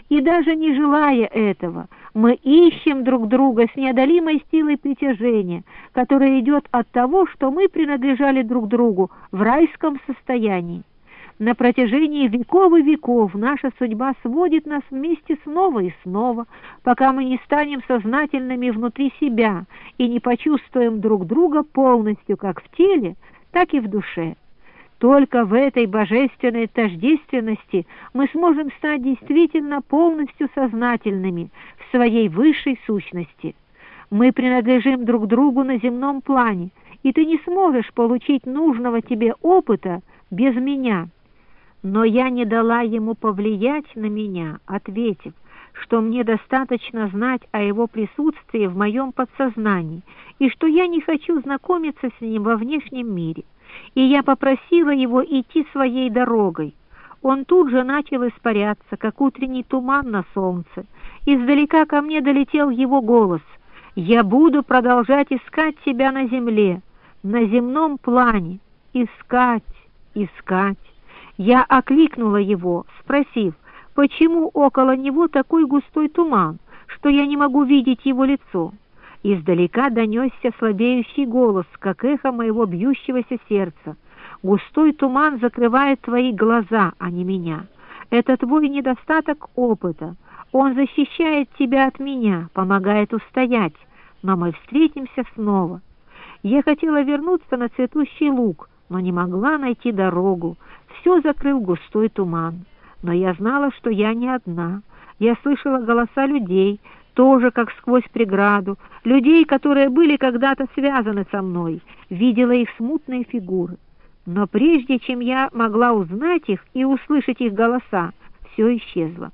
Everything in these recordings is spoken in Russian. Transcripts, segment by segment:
И даже не желая этого, мы ищем друг друга с неодолимой силой притяжения, которая идет от того, что мы принадлежали друг другу в райском состоянии. На протяжении веков и веков наша судьба сводит нас вместе снова и снова, пока мы не станем сознательными внутри себя и не почувствуем друг друга полностью как в теле, так и в душе. Только в этой божественной тождественности мы сможем стать действительно полностью сознательными в своей высшей сущности. Мы принадлежим друг другу на земном плане, и ты не сможешь получить нужного тебе опыта без меня. Но я не дала ему повлиять на меня, ответив, что мне достаточно знать о его присутствии в моем подсознании и что я не хочу знакомиться с ним во внешнем мире. И я попросила его идти своей дорогой. Он тут же начал испаряться, как утренний туман на солнце. Издалека ко мне долетел его голос: «Я буду продолжать искать тебя на земле, на земном плане. Искать, искать». Я окликнула его, спросив, почему около него такой густой туман, что я не могу видеть его лицо. Издалека донесся слабеющий голос, как эхо моего бьющегося сердца. «Густой туман закрывает твои глаза, а не меня. Это твой недостаток опыта. Он защищает тебя от меня, помогает устоять, но мы встретимся снова». Я хотела вернуться на цветущий луг, но не могла найти дорогу. Все закрыл густой туман. Но я знала, что я не одна. Я слышала голоса людей, тоже как сквозь преграду, людей, которые были когда-то связаны со мной, видела их смутные фигуры. Но прежде чем я могла узнать их и услышать их голоса, все исчезло.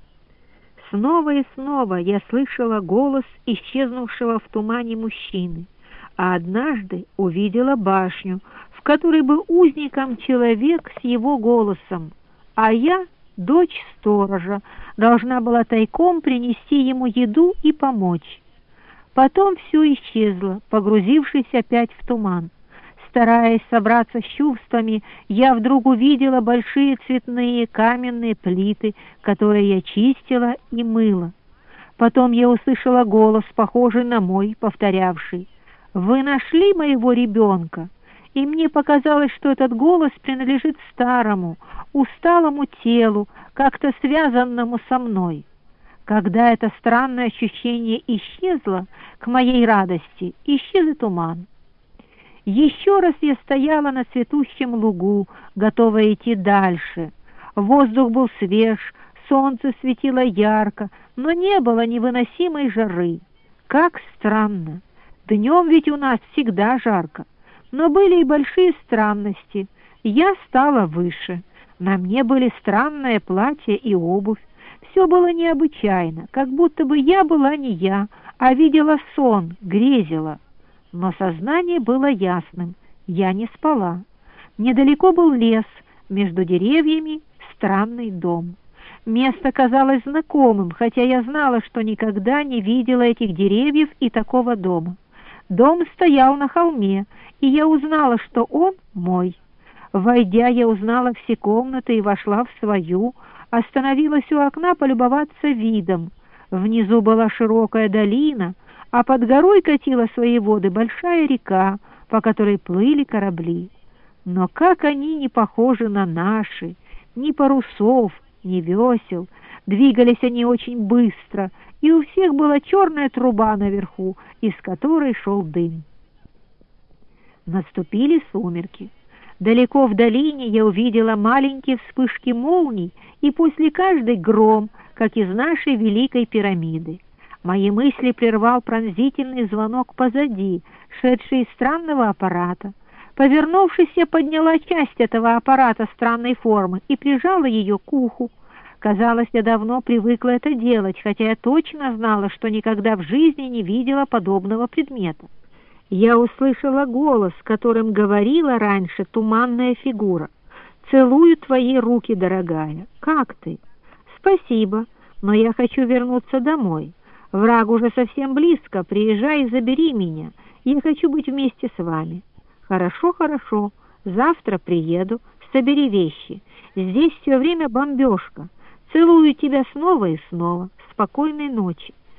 Снова и снова я слышала голос исчезнувшего в тумане мужчины, а однажды увидела башню, в которой был узником человек с его голосом, а я, дочь сторожа, должна была тайком принести ему еду и помочь. Потом все исчезло, погрузившись опять в туман. Стараясь собраться с чувствами, я вдруг увидела большие цветные каменные плиты, которые я чистила и мыла. Потом я услышала голос, похожий на мой, повторявший: «Вы нашли моего ребенка?» И мне показалось, что этот голос принадлежит старому, усталому телу, как-то связанному со мной. Когда это странное ощущение исчезло, к моей радости исчез и туман. Еще раз я стояла на цветущем лугу, готовая идти дальше. Воздух был свеж, солнце светило ярко, но не было невыносимой жары. Как странно! Днем ведь у нас всегда жарко. Но были и большие странности. Я стала выше. На мне были странное платье и обувь. Все было необычайно, как будто бы я была не я, а видела сон, грезила. Но сознание было ясным. Я не спала. Недалеко был лес, между деревьями странный дом. Место казалось знакомым, хотя я знала, что никогда не видела этих деревьев и такого дома. Дом стоял на холме, и я узнала, что он мой. Войдя, я узнала все комнаты и вошла в свою, остановилась у окна полюбоваться видом. Внизу была широкая долина, а под горой катила свои воды большая река, по которой плыли корабли. Но как они не похожи на наши, ни парусов, ни весел, двигались они очень быстро, и у всех была черная труба наверху, из которой шел дым. Наступили сумерки. Далеко в долине я увидела маленькие вспышки молний, и после каждой гром, как из нашей великой пирамиды. Мои мысли прервал пронзительный звонок позади, шедший из странного аппарата. Повернувшись, я подняла часть этого аппарата странной формы и прижала ее к уху. Казалось, я давно привыкла это делать, хотя я точно знала, что никогда в жизни не видела подобного предмета. Я услышала голос, которым говорила раньше туманная фигура. «Целую твои руки, дорогая. Как ты?» «Спасибо, но я хочу вернуться домой. Враг уже совсем близко. Приезжай и забери меня. Я хочу быть вместе с вами». «Хорошо, хорошо. Завтра приеду. Собери вещи. Здесь все время бомбежка. Целую тебя снова и снова. Спокойной ночи.